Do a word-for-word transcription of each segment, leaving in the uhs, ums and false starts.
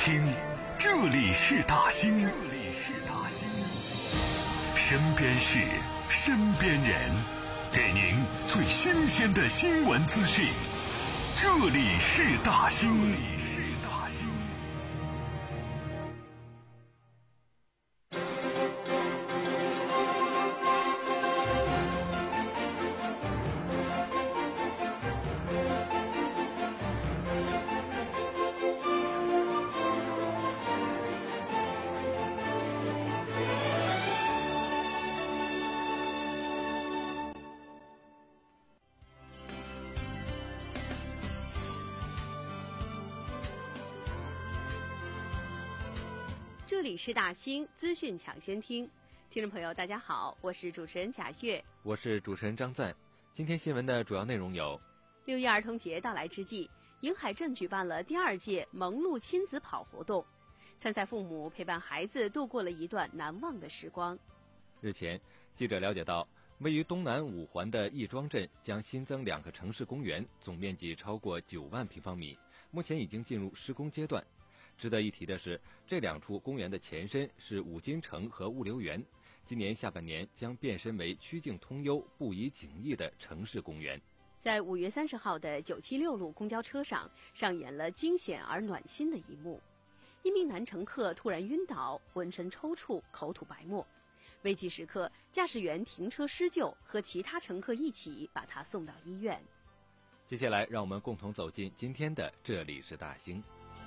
听，这里是大兴，这里是大兴，身边事，身边人，给您最新鲜的新闻资讯。这里是大兴，这里是大兴。 这里是大兴资讯抢先听，听众朋友大家好，我是主持人贾月， 我是主持人张赞。今天新闻的主要内容有： 六一儿童节到来之际，颍海镇举办了第二届蒙路亲子跑活动，参赛父母陪伴孩子度过了一段难忘的时光。 日前，记者了解到，位于东南五环的亦庄镇将新增两个城市公园，总面积超过九万平方米，目前已经进入施工阶段。值得一提的是，这两处公园的前身是五金城和物流园，今年下半年将变身为曲径通幽、不遗景逸的城市公园。 在五月三十号的九七六路公交车上，上演了惊险而暖心的一幕。一名男乘客突然晕倒，浑身抽搐，口吐白沫。危急时刻，驾驶员停车施救，和其他乘客一起把他送到医院。 接下来，让我们共同走进今天的这里是大兴。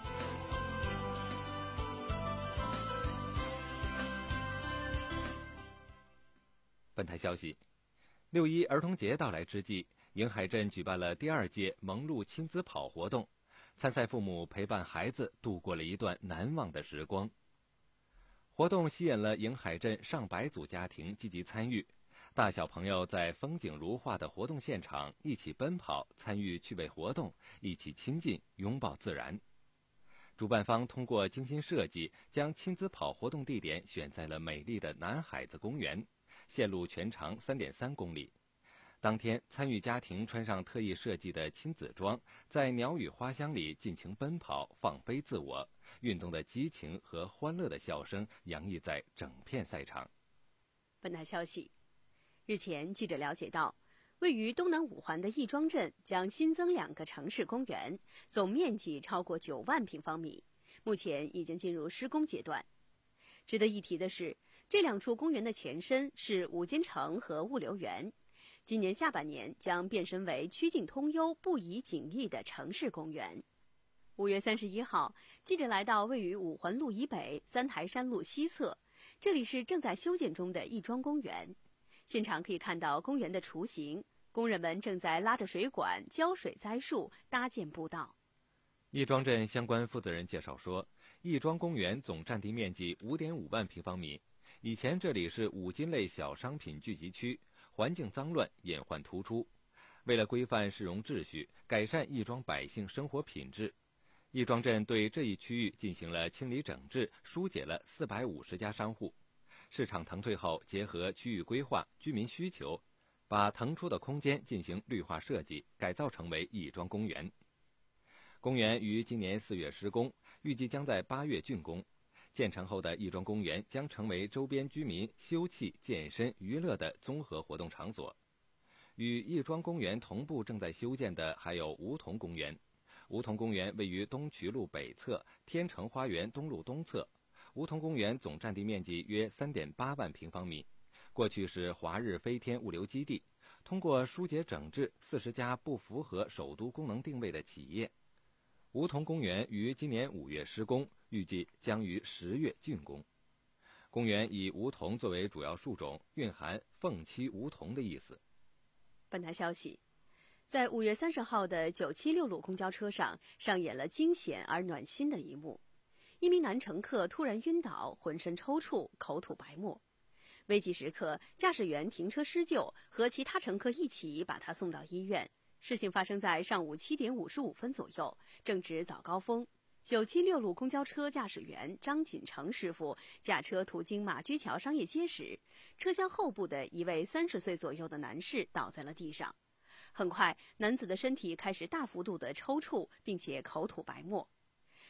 本台消息，六一儿童节到来之际，颍海镇举办了第二届蒙路亲子跑活动，参赛父母陪伴孩子度过了一段难忘的时光。活动吸引了颍海镇上百组家庭积极参与，大小朋友在风景如画的活动现场一起奔跑，参与趣味活动，一起亲近拥抱自然。主办方通过精心设计，将亲子跑活动地点选在了美丽的南海子公园，线路全长 三点三公里。当天，参与家庭穿上特意设计的亲子装，在鸟语花香里尽情奔跑，放飞自我，运动的激情和欢乐的笑声洋溢在整片赛场。 本台消息，日前记者了解到，位于东南五环的亦庄镇将新增两个城市公园，总面积超过九万平方米，目前已经进入施工阶段。值得一提的是，这两处公园的前身是五金城和物流园，今年下半年将变身为曲径通幽、不遗景逸的城市公园。五月三十一号，记者来到位于五环路以北三台山路西侧，这里是正在修建中的亦庄公园。现场可以看到公园的雏形，工人们正在拉着水管浇水栽树，搭建步道。 亦庄镇相关负责人介绍说，亦庄公园总占地面积 五点五万平方米，以前这里是五金类小商品聚集区，环境脏乱，隐患突出。为了规范市容秩序，改善亦庄百姓生活品质，亦庄镇对这一区域进行了清理整治，疏解了四百五十家商户。市场腾退后，结合区域规划、居民需求，把腾出的空间进行绿化设计，改造成为亦庄公园。公园于今年四月施工，预计将在八月竣工。建成后的亦庄公园将成为周边居民休憩、健身、娱乐的综合活动场所。与亦庄公园同步正在修建的还有梧桐公园。梧桐公园位于东渠路北侧，天成花园东路东侧。梧桐公园总占地面积约 三点八万平方米，过去是华日飞天物流基地，通过疏解整治四十家不符合首都功能定位的企业。梧桐公园于今年五月施工，预计将于十月竣工。公园以梧桐作为主要树种，蕴含凤栖梧桐的意思。 本台消息，在五月三十号的九七六路公交车上，上演了惊险而暖心的一幕。一名男乘客突然晕倒，浑身抽搐，口吐白沫。危急时刻，驾驶员停车施救，和其他乘客一起把他送到医院。事情发生在上午七点五十五分左右，正值早高峰。九七六路公交车驾驶员张锦成师傅驾车途经马驹桥商业街时，车厢后部的一位三十岁左右的男士倒在了地上。很快，男子的身体开始大幅度的抽搐，并且口吐白沫。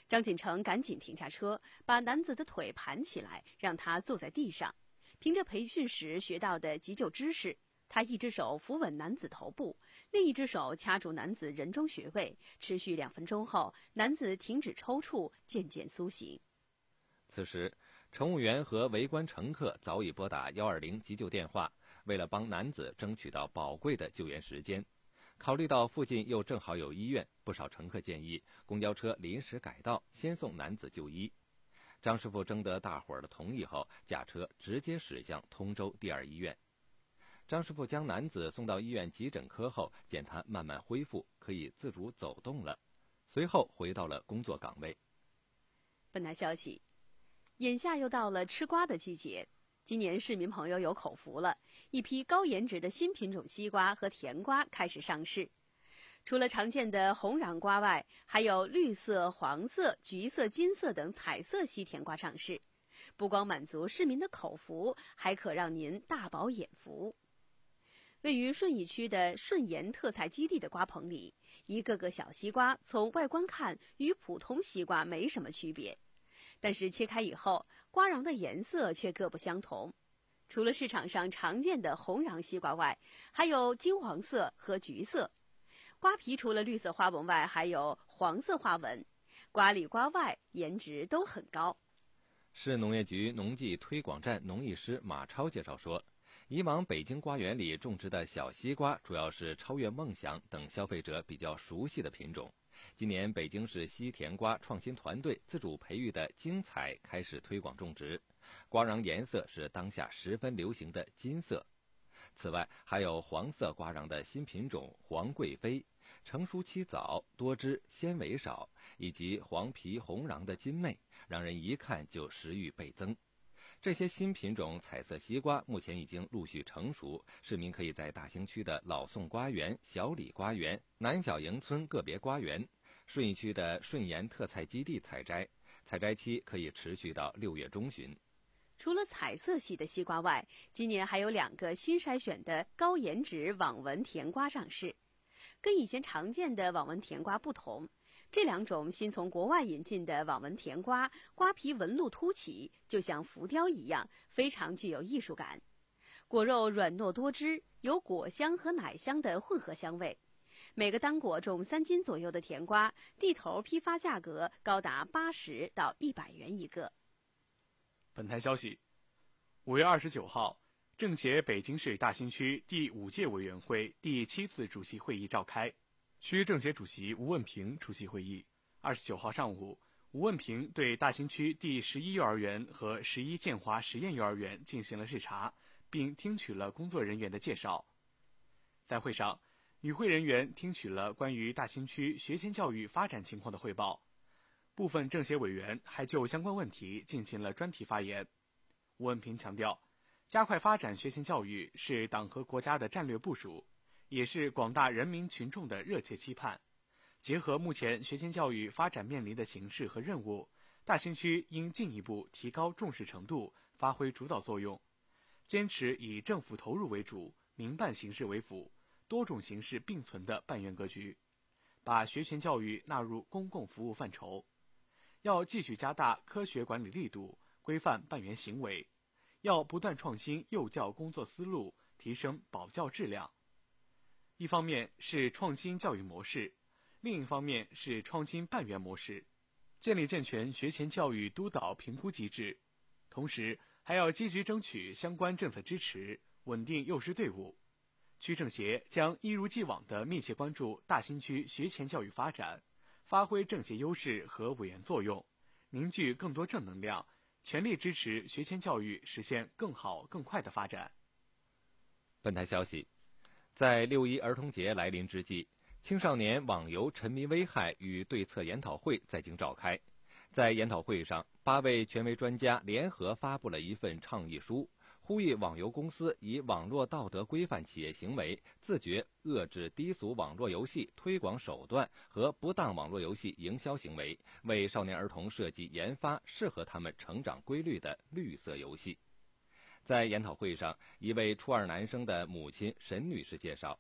张锦成赶紧停下车，把男子的腿盘起来，让他坐在地上。凭着培训时学到的急救知识，他一只手扶稳男子头部，另一只手掐住男子人中穴位，持续两分钟后，男子停止抽搐，渐渐苏醒。 此时，乘务员和围观乘客早已拨打一二零急救电话，为了帮男子争取到宝贵的救援时间。考虑到附近又正好有医院，不少乘客建议公交车临时改道，先送男子就医。张师傅征得大伙儿的同意后，驾车直接驶向通州第二医院。张师傅将男子送到医院急诊科后，见他慢慢恢复，可以自主走动了，随后回到了工作岗位。 本台消息，眼下又到了吃瓜的季节，今年市民朋友有口福了，一批高颜值的新品种西瓜和甜瓜开始上市。除了常见的红瓤瓜外，还有绿色、黄色、橘色、金色等彩色西甜瓜上市，不光满足市民的口福，还可让您大饱眼福。位于顺义区的顺延特菜基地的瓜棚里，一个个小西瓜从外观看与普通西瓜没什么区别，但是切开以后，瓜瓤的颜色却各不相同。除了市场上常见的红瓤西瓜外，还有金黄色和橘色。瓜皮除了绿色花纹外，还有黄色花纹，瓜里瓜外颜值都很高。 市农业局农技推广站农艺师马超介绍说，以往北京瓜园里种植的小西瓜主要是超越梦想等消费者比较熟悉的品种。今年北京市西甜瓜创新团队自主培育的精彩开始推广种植，瓜瓤颜色是当下十分流行的金色。此外，还有黄色瓜瓤的新品种黄贵妃，成熟期早，多汁，纤维少，以及黄皮红瓤的金妹，让人一看就食欲倍增。这些新品种彩色西瓜目前已经陆续成熟，市民可以在大兴区的老宋瓜园、小李瓜园、南小营村个别瓜园、顺义区的顺延特菜基地采摘，采摘期可以持续到六月中旬。 除了彩色系的西瓜外，今年还有两个新筛选的高颜值网纹甜瓜上市。跟以前常见的网纹甜瓜不同，这两种新从国外引进的网纹甜瓜，瓜皮纹路凸起，就像浮雕一样，非常具有艺术感。果肉软糯多汁，有果香和奶香的混合香味。每个单果重三斤左右的甜瓜，地头批发价格高达八十到一百元一个。 本台消息，五月二十九号，政协北京市大兴区第五届委员会第七次主席会议召开，区政协主席吴问平出席会议。二十九号上午，吴问平对大兴区第十一幼儿园和十一建华实验幼儿园进行了视察，并听取了工作人员的介绍。在会上，与会人员听取了关于大兴区学前教育发展情况的汇报。部分政协委员还就相关问题进行了专题发言。吴文平强调，加快发展学前教育是党和国家的战略部署，也是广大人民群众的热切期盼。结合目前学前教育发展面临的形势和任务，大兴区应进一步提高重视程度，发挥主导作用，坚持以政府投入为主、民办形式为辅、多种形式并存的办园格局，把学前教育纳入公共服务范畴。要继续加大科学管理力度，规范办园行为，要不断创新幼教工作思路，提升保教质量。一方面是创新教育模式，另一方面是创新办园模式，建立健全学前教育督导评估机制。同时，还要积极争取相关政策支持，稳定幼师队伍。区政协将一如既往地密切关注大兴区学前教育发展，发挥政协优势和委员作用，凝聚更多正能量，全力支持学前教育实现更好更快的发展。 本台消息，在六一儿童节来临之际，青少年网游沉迷危害与对策研讨会在京召开。在研讨会上，八位权威专家联合发布了一份倡议书，呼吁网游公司以网络道德规范企业行为，自觉遏制低俗网络游戏推广手段和不当网络游戏营销行为，为少年儿童设计研发适合他们成长规律的绿色游戏。在研讨会上，一位初二男生的母亲沈女士介绍，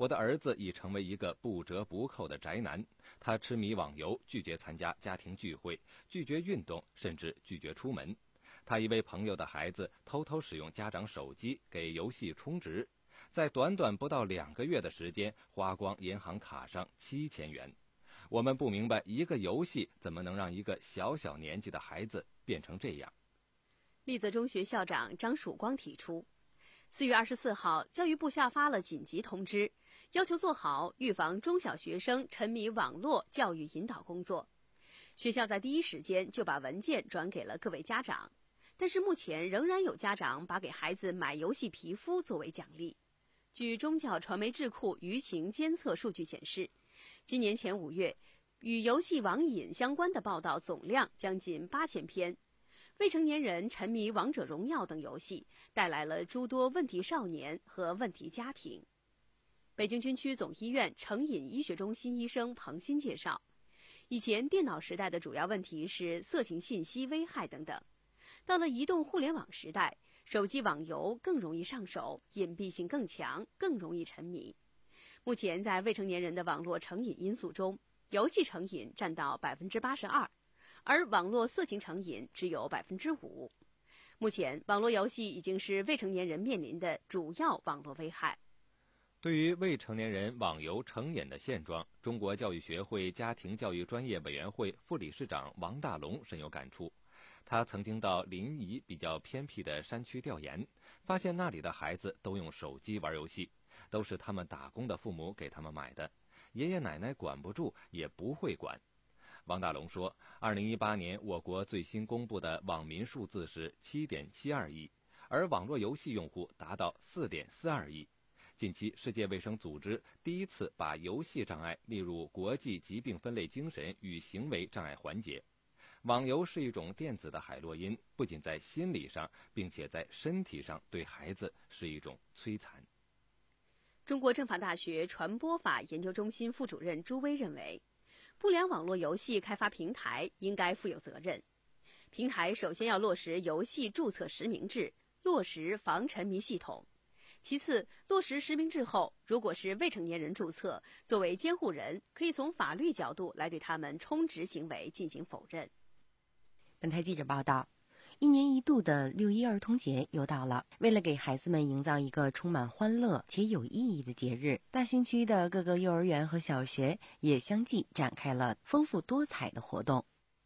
我的儿子已成为一个不折不扣的宅男，他痴迷网游，拒绝参加家庭聚会，拒绝运动，甚至拒绝出门。他一位朋友的孩子偷偷使用家长手机给游戏充值，在短短不到两个月的时间花光银行卡上七千元。我们不明白一个游戏怎么能让一个小小年纪的孩子变成这样。 丽泽中学校长张曙光提出，四月二十四号，教育部下发了紧急通知，要求做好预防中小学生沉迷网络教育引导工作。学校在第一时间就把文件转给了各位家长，但是目前仍然有家长把给孩子买游戏皮肤作为奖励。据中教传媒智库舆情监测数据显示，今年前五月，与游戏网瘾相关的报道总量将近八千篇。未成年人沉迷王者荣耀等游戏，带来了诸多问题少年和问题家庭。北京军区总医院成瘾医学中心医生彭鑫介绍，以前电脑时代的主要问题是色情信息危害等等，到了移动互联网时代，手机网游更容易上手，隐蔽性更强，更容易沉迷。目前在未成年人的网络成瘾因素中，游戏成瘾占到百分之八十二，而网络色情成瘾只有百分之五。目前，网络游戏已经是未成年人面临的主要网络危害。 对于未成年人网游成瘾的现状，中国教育学会家庭教育专业委员会副理事长王大龙深有感触。他曾经到临沂比较偏僻的山区调研，发现那里的孩子都用手机玩游戏，都是他们打工的父母给他们买的，爷爷奶奶管不住，也不会管。王大龙说，二零一八年我国最新公布的网民数字是 七点七二亿，而网络游戏用户达到 四点四二亿。近期，世界卫生组织第一次把游戏障碍列入国际疾病分类精神与行为障碍环节。网游是一种电子的海洛因，不仅在心理上，并且在身体上对孩子是一种摧残。 中国政法大学传播法研究中心副主任朱威认为，不良网络游戏开发平台应该负有责任。平台首先要落实游戏注册实名制，落实防沉迷系统。其次，落实实名制后，如果是未成年人注册，作为监护人，可以从法律角度来对他们充值行为进行否认。 本台记者报道，一年一度的六一儿童节又到了。为了给孩子们营造一个充满欢乐且有意义的节日，大兴区的各个幼儿园和小学也相继展开了丰富多彩的活动。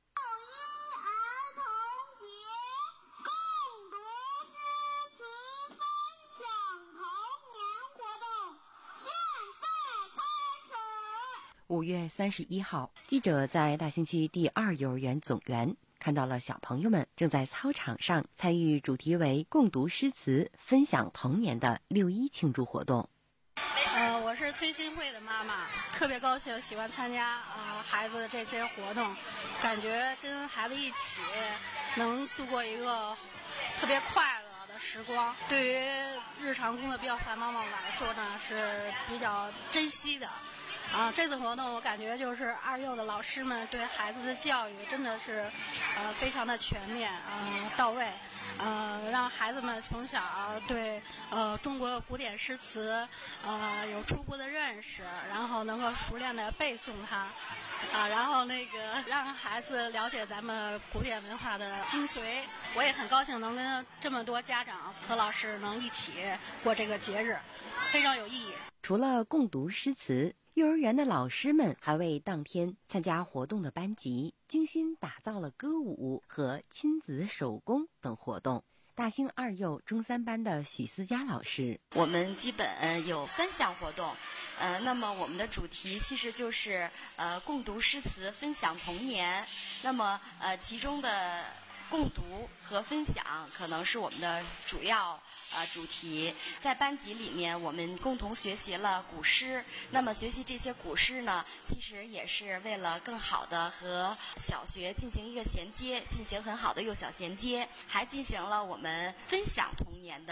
五月三十一号，记者在大兴区第二幼儿园总园看到了小朋友们正在操场上参与主题为共读诗词、分享童年的六一庆祝活动。 呃，我是崔新慧的妈妈，特别高兴，喜欢参加呃孩子的这些活动，感觉跟孩子一起能度过一个特别快乐的时光。对于日常工作比较繁忙的来说呢，是比较珍惜的。啊，这次活动我感觉就是二幼的老师们对孩子的教育真的是，呃，非常的全面，呃，到位，呃，让孩子们从小对呃中国古典诗词，呃，有初步的认识，然后能够熟练的背诵它，啊，然后那个让孩子了解咱们古典文化的精髓。我也很高兴能跟这么多家长和老师能一起过这个节日，非常有意义。 除了共读诗词，幼儿园的老师们还为当天参加活动的班级精心打造了歌舞和亲子手工等活动。大兴二幼中三班的许思佳老师， 我们基本有三项活动，呃，那么我们的主题其实就是呃共读诗词，分享童年。那么呃其中的共读和分享可能是我们的主要呃主题。在班级里面，我们共同学习了古诗。那么学习这些古诗呢，其实也是为了更好的和小学进行一个衔接，进行很好的幼小衔接，还进行了我们分享童年的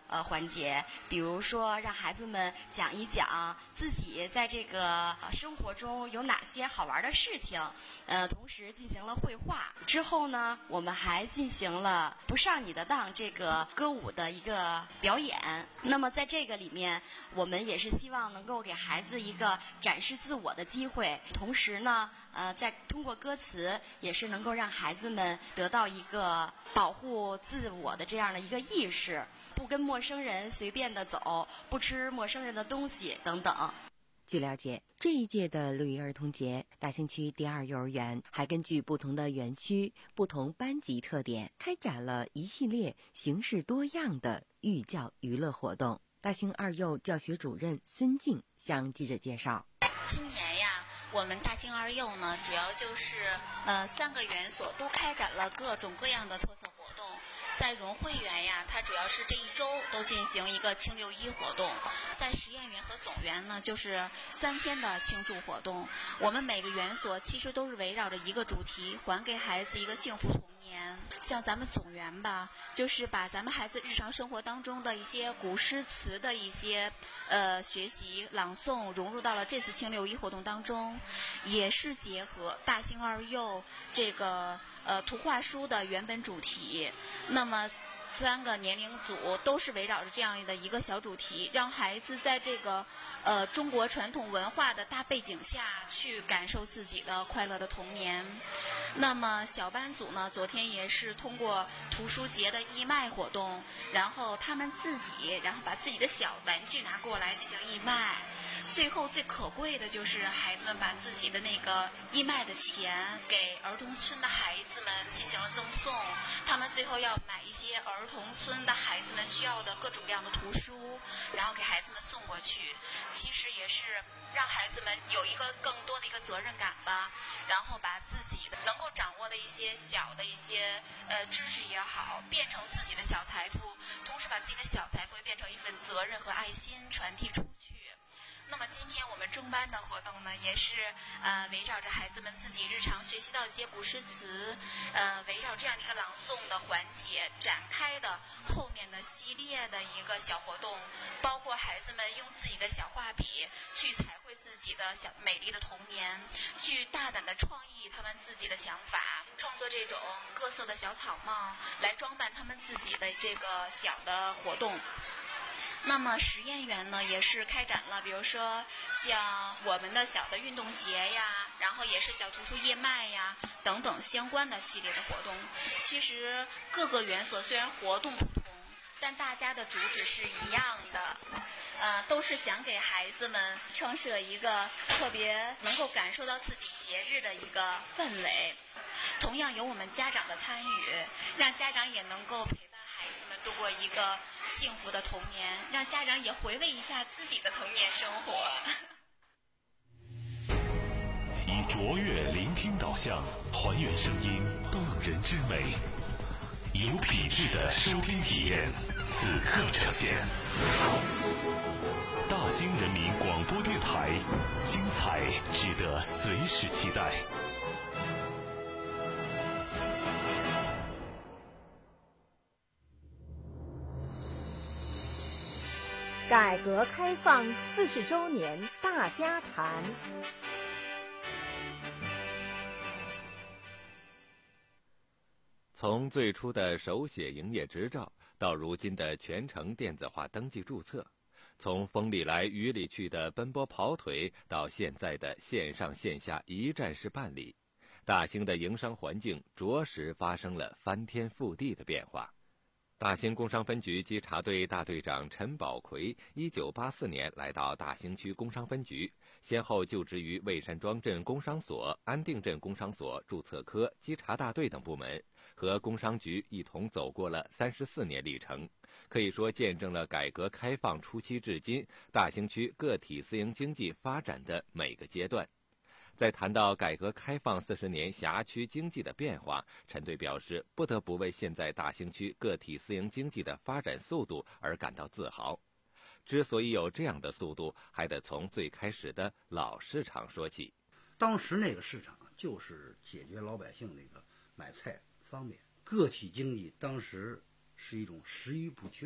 呃环节，比如说让孩子们讲一讲自己在这个生活中有哪些好玩的事情，呃，同时进行了绘画。之后呢，我们还进行了不上你的当这个歌舞的一个表演。那么在这个里面，我们也是希望能够给孩子一个展示自我的机会，同时呢，呃，在通过歌词也是能够让孩子们得到一个保护自我的这样的一个意识，不跟陌生人随便的走，不吃陌生人的东西等等。 据了解，这一届的六一儿童节，大兴区第二幼儿园还根据不同的园区、不同班级特点，开展了一系列形式多样的寓教娱乐活动。大兴二幼教学主任孙静向记者介绍， 今年呀，我们大兴二幼呢，主要就是呃三个园所都开展了各种各样的特色活动。在融汇园呀，它主要是这一周都进行一个庆六一活动；在实验园和总园呢，就是三天的庆祝活动。我们每个园所其实都是围绕着一个主题，还给孩子一个幸福童年。像咱们总园吧，就是把咱们孩子日常生活当中的一些古诗词的一些呃学习朗诵融入到了这次庆六一活动当中，也是结合大兴二幼这个呃图画书的原本主题。那么三个年龄组都是围绕着这样的一个小主题，让孩子在这个呃中国传统文化的大背景下去感受自己的快乐的童年。那么小班组呢，昨天也是通过图书节的义卖活动，然后他们自己然后把自己的小玩具拿过来进行义卖。最后最可贵的就是孩子们把自己的那个义卖的钱给儿童村的孩子们进行了赠送，他们最后要买一些儿童村的孩子们需要的各种各样的图书，然后给孩子们送过去。其实也是让孩子们有一个更多的一个责任感吧，然后把自己的能够掌握的一些小的一些呃知识也好，变成自己的小财富，同时把自己的小财富变成一份责任和爱心传递出去。那么今天我们中班的活动呢，也是呃围绕着孩子们自己日常学习到一些古诗词，呃围绕这样的一个朗诵的环节展开的后面的系列的一个小活动，包括孩子们用自己的小画笔去彩绘自己的小美丽的童年，去大胆的创意他们自己的想法，创作这种各色的小草帽来装扮他们自己的这个小的活动。那么实验园呢，也是开展了比如说像我们的小的运动节呀，然后也是小图书义卖呀等等相关的系列的活动。其实各个园所虽然活动不同，但大家的主旨是一样的，呃，都是想给孩子们创设一个特别能够感受到自己节日的一个氛围。同样有我们家长的参与，让家长也能够陪伴孩子们度过一个幸福的童年，让家长也回味一下自己的童年生活。 以卓越聆听导向，还原声音动人之美，有品质的收听体验，此刻呈现。大兴人民广播电台，精彩值得随时期待。 改革开放四十周年大家谈。 从最初的手写营业执照到如今的全程电子化登记注册，从风里来雨里去的奔波跑腿到现在的线上线下一站式办理，大兴的营商环境着实发生了翻天覆地的变化。大兴工商分局稽查队大队长陈宝奎一九八四年来到大兴区工商分局，先后就职于魏山庄镇工商所、安定镇工商所注册科、稽查大队等部门，和工商局一同走过了三十四年历程，可以说见证了改革开放初期至今大兴区个体私营经济发展的每个阶段。在谈到改革开放四十年辖区经济的变化，陈队表示不得不为现在大兴区个体私营经济的发展速度而感到自豪。之所以有这样的速度，还得从最开始的老市场说起。 当时那个市场就是解决老百姓那个买菜方便，个体经济当时是一种食欲不缺的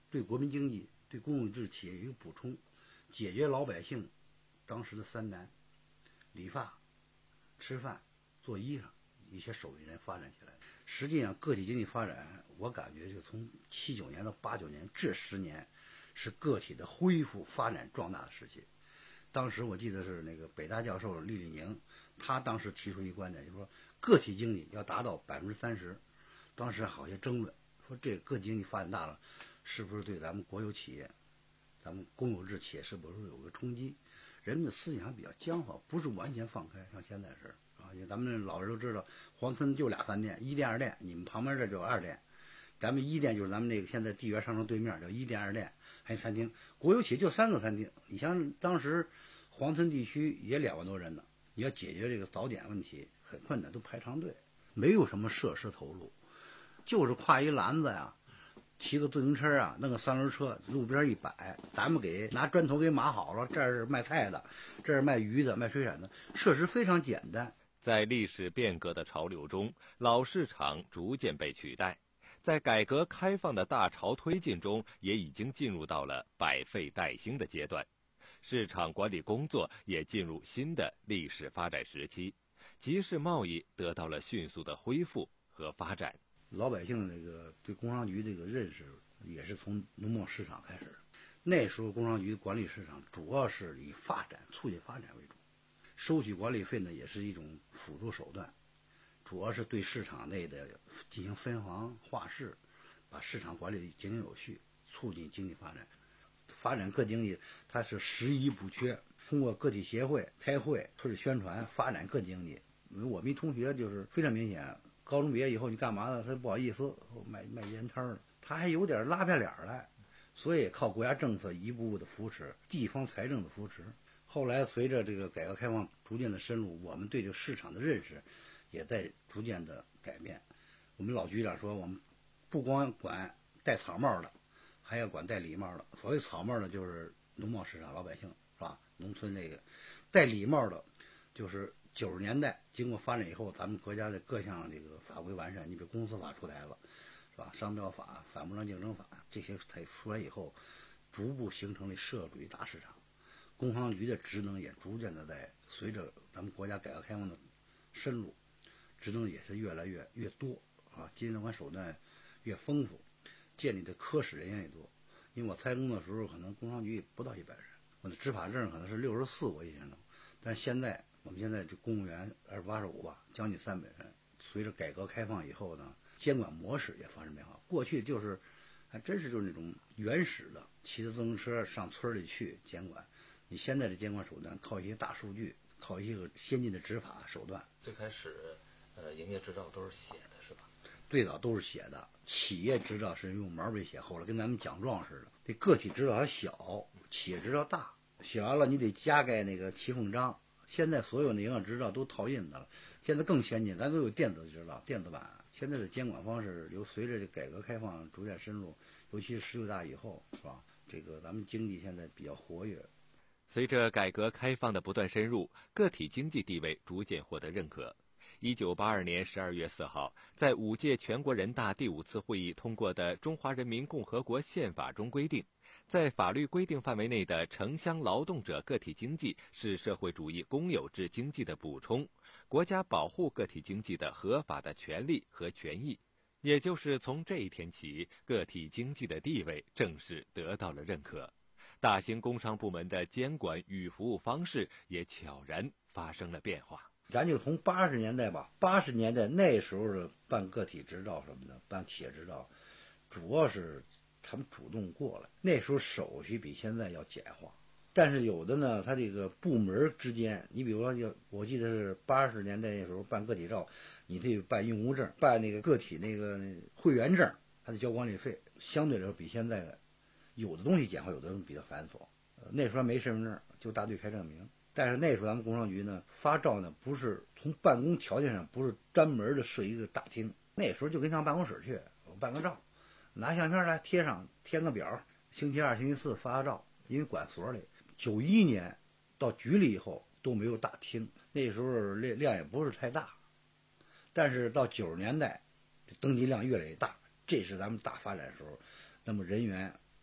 对国民经济、对公有制企业有一个补充，解决老百姓当时的三难：理发、吃饭、做衣裳，一些手艺人发展起来。实际上，个体经济发展，我感觉就从七九年到八九年这十年，是个体的恢复、发展、壮大的时期。当时我记得是那个北大教授厉立宁，他当时提出一个观点，就是说个体经济要达到百分之三十。当时好些争论，说这个体经济发展大了，是不是对咱们国有企业、咱们公有制企业是不是有个冲击？人们的思想比较僵化，不是完全放开，像现在是啊。因为咱们老人都知道，黄村就俩饭店，一店二店，你们旁边这就二店。咱们一店就是咱们那个现在地缘商城对面叫一店二店，还有餐厅。国有企业就三个餐厅，你像当时黄村地区也两万多人呢，你要解决这个早点问题很困难，都排长队，没有什么设施投入，就是挎一篮子呀，骑个自行车啊，弄个三轮车，路边一摆，咱们给拿砖头给码好了，这是卖菜的，这是卖鱼的，卖水产的，设施非常简单。 在历史变革的潮流中，老市场逐渐被取代。在改革开放的大潮推进中，也已经进入到了百废待兴的阶段，市场管理工作也进入新的历史发展时期，集市贸易得到了迅速的恢复和发展。 老百姓这个对工商局这个认识也是从农贸市场开始，那时候工商局管理市场主要是以发展、促进发展为主，收取管理费呢也是一种辅助手段。主要是对市场内的进行分行划市，把市场管理井井有序，促进经济发展。发展个经济，它是十宜不缺。通过个体协会开会、出去宣传，发展个经济。我们一同学就是非常明显，高中毕业以后你干嘛呢？他不好意思卖卖烟摊了，他还有点拉不下脸来，所以靠国家政策一步步的扶持，地方财政的扶持。后来随着这个改革开放逐渐的深入，我们对这个市场的认识也在逐渐的改变。我们老局长说，我们不光管戴草帽的，还要管戴礼帽的。所谓草帽的，就是农贸市场老百姓，是吧？农村这个戴礼帽的，就是九十年代经过发展以后，咱们国家的各项这个法规完善，你比如公司法出台了，是吧？商标法、反不良竞争法这些才出来以后，逐步形成了社会主义大市场。工商局的职能也逐渐的在随着咱们国家改革开放的深入，职能也是越来越越多啊，经济管手段越丰富，建立的科室人员也多。因为我参工的时候，可能工商局不到一百人，我的执法证可能是六十四，我印象中。但现在我们现在这公务员二八十五吧，将近三百人。随着改革开放以后呢，监管模式也发生变化。过去就是，还真是就是那种原始的，骑着自行车上村里去监管。你现在的监管手段靠一些大数据，靠一些个先进的执法手段。 最开始，呃，营业执照都是写的，是吧？ 最早都是写的，企业执照是用毛笔写，后来跟咱们奖状似的。这个体执照还小，企业执照大，写完了你得加盖那个骑缝章。现在所有的营业执照都套印的了，现在更先进，咱都有电子执照、电子版。现在的监管方式由随着这改革开放逐渐深入，尤其是十九大以后，是吧？这个咱们经济现在比较活跃。 随着改革开放的不断深入，个体经济地位逐渐获得认可。一九八二年十二月四号，在五届全国人大第五次会议通过的《中华人民共和国宪法》中规定，在法律规定范围内的城乡劳动者个体经济是社会主义公有制经济的补充，国家保护个体经济的合法的权利和权益。也就是从这一天起，个体经济的地位正式得到了认可。大兴工商部门的监管与服务方式也悄然发生了变化。 咱就从八十年代吧，八十年代那时候的办个体执照什么的，办企业执照，主要是他们主动过来。那时候手续比现在要简化，但是有的呢，他这个部门之间，你比如说，就我记得是八十年代那时候办个体照，你得办用务证，办那个个体那个会员证，还得交管理费，相对来说比现在有的东西简化，有的东西比较繁琐。呃，那时候没身份证，就大队开证明。但是那时候咱们工商局呢，发照呢不是从办公条件上不是专门的设一个大厅，那时候就跟上办公室去，我办个照，拿相片来贴上，填个表，星期二、星期四发照，因为管所里。九一年到局里以后都没有大厅，那时候量量也不是太大，但是到九十年代，登记量越来越大，这是咱们大发展的时候，那么人员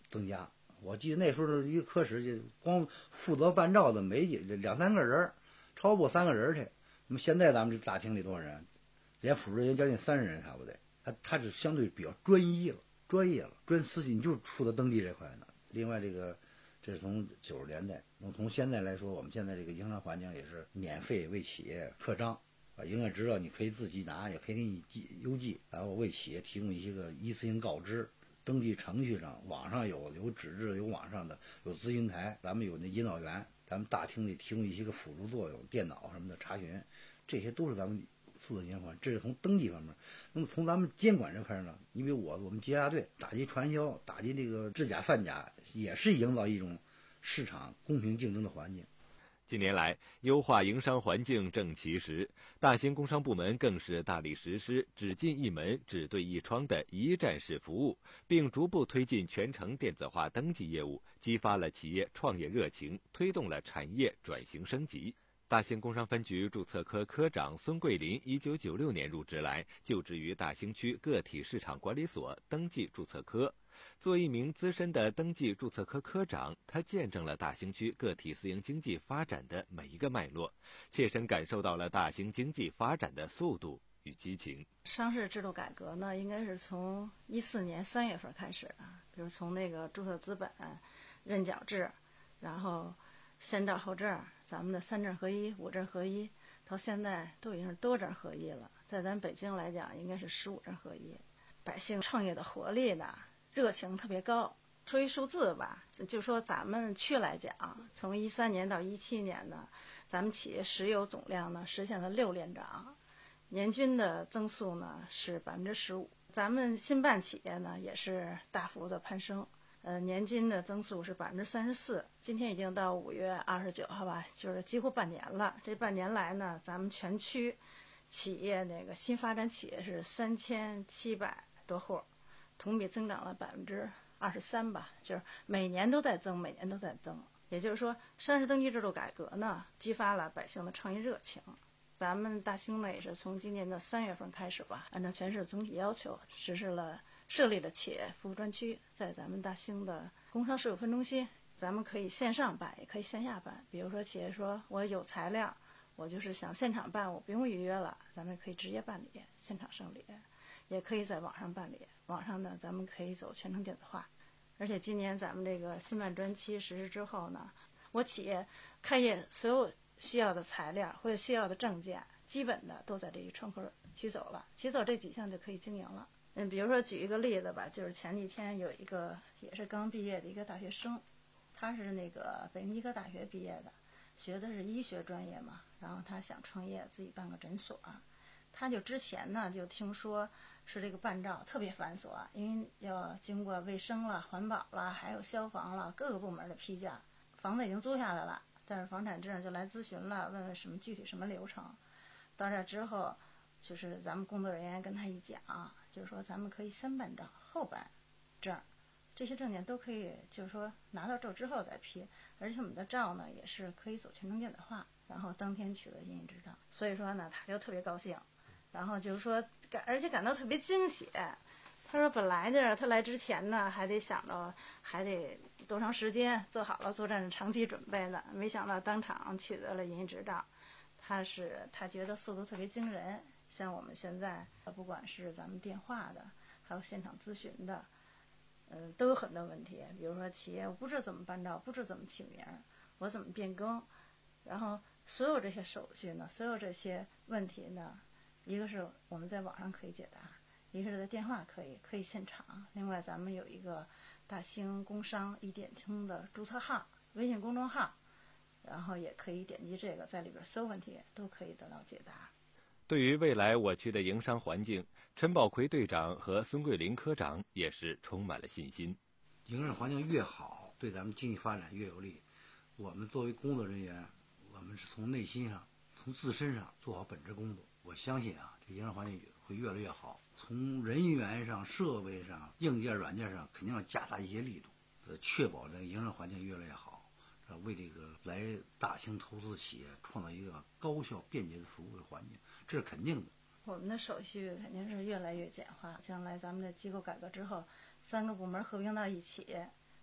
增加。我记得那时候一个科室就光负责办照的没两三个人，超不过三个人去。那么现在咱们这大厅里多少人？连辅助人员将近三十人差不多。他他是相对比较专一了，专业了，专司机你就负责登记这块的。另外这个这是从九十年代，从现在来说，我们现在这个营商环境也是免费为企业刻章。啊，营业执照你可以自己拿，也可以给你记邮寄，然后为企业提供一些个一次性告知。登记程序上，网上有有纸质，有网上的，有咨询台，咱们有那引导员，咱们大厅里提供一些个辅助作用，电脑什么的查询，这些都是咱们负责监管。这是从登记方面。那么从咱们监管这块呢，因为我我们节假队打击传销，打击这个制假贩假，也是营造一种市场公平竞争的环境。 近年来，优化营商环境正其时，大兴工商部门更是大力实施只进一门、只对一窗的一站式服务，并逐步推进全程电子化登记业务，激发了企业创业热情，推动了产业转型升级。大兴工商分局注册科科长孙桂林一九九六年入职来，就职于大兴区个体市场管理所登记注册科。作一名资深的登记注册科科长，他见证了大兴区个体私营经济发展的每一个脉络，切身感受到了大兴经济发展的速度与激情。 上市制度改革呢，应该是从一四年三月份开始的，比如从那个注册资本、认缴制，然后先兆后证，咱们的三证合一、五证合一，到现在都已经是多证合一了。在咱北京来讲，应该是十五证合一。百姓创业的活力呢，热情特别高。说一数字吧，就说咱们区来讲，从一三年到一七年呢，咱们企业石油总量呢实现了六连涨，年均的增速呢是百分之十五。咱们新办企业呢也是大幅的攀升，呃，年均的增速是百分之三十四。今天已经到五月二十九号吧，就是几乎半年了。这半年来呢，咱们全区企业那个新发展企业是三千七百多户，同比增长了百分之二十三吧，就是每年都在增，每年都在增。也就是说，上市登记制度改革呢，激发了百姓的创业热情。咱们大兴呢，也是从今年的三月份开始吧，按照全市总体要求，实施了设立了企业服务专区，在咱们大兴的工商事务分中心，咱们可以线上办，也可以线下办。比如说，企业说我有材料，我就是想现场办，我不用预约了，咱们可以直接办理，现场受理，也可以在网上办理。网上呢，咱们可以走全程电子化。而且今年咱们这个新办专期实施之后呢，我企业开业所有需要的材料或者需要的证件，基本的都在这一窗口取走了，取走这几项就可以经营了。嗯，比如说举一个例子吧，就是前几天有一个也是刚毕业的一个大学生，他是那个北京医科大学毕业的，学的是医学专业嘛，然后他想创业，自己办个诊所。他就之前呢就听说是这个办照特别繁琐，因为要经过卫生了、环保了，还有消防了各个部门的批假。房子已经租下来了，但是房产证就来咨询了，问问什么具体什么流程。到这之后，就是咱们工作人员跟他一讲，就是说咱们可以先办照后办证，这些证件都可以，就是说拿到证之后再批。而且我们的照呢也是可以走全程电子化，然后当天取得营业执照。所以说呢，他就特别高兴。然后就是说感，而且感到特别惊喜。他说本来呢，他来之前呢，还得想到还得多长时间做好了作战长期准备呢，没想到当场取得了营业执照。他是他觉得速度特别惊人。像我们现在不管是咱们电话的，还有现场咨询的，嗯，都有很多问题。比如说企业我不知道怎么办照，不知道怎么起名，我怎么变更，然后所有这些手续呢，所有这些问题呢，一个是我们在网上可以解答，一个是在电话可以可以现场。另外咱们有一个大兴工商一点通的注册号，微信公众号，然后也可以点击这个，在里边所有问题都可以得到解答。 对于未来我区的营商环境，陈宝奎队长和孙桂林科长也是充满了信心。 营商环境越好，对咱们经济发展越有利。我们作为工作人员，我们是从内心上、从自身上做好本职工作。我相信啊，这营商环境会越来越好。从人员上、设备上、硬件、软件上，肯定要加大一些力度，呃，确保这个营商环境越来越好，呃，为这个来大兴投资企业创造一个高效、便捷的服务的环境，这是肯定的。 我们的手续肯定是越来越简化。将来咱们的机构改革之后，三个部门合并到一起，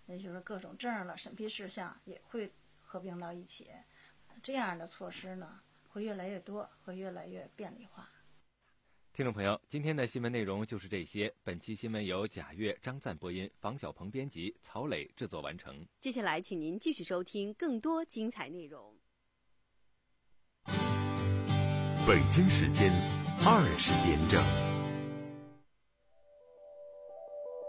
也就是各种证了、审批事项也会合并到一起。这样的措施呢，会越来越多，会越来越便利化。 听众朋友，今天的新闻内容就是这些。本期新闻由贾月、张赞播音，房小鹏编辑，曹磊制作完成。 接下来，请您继续收听更多精彩内容。 北京时间二十点整。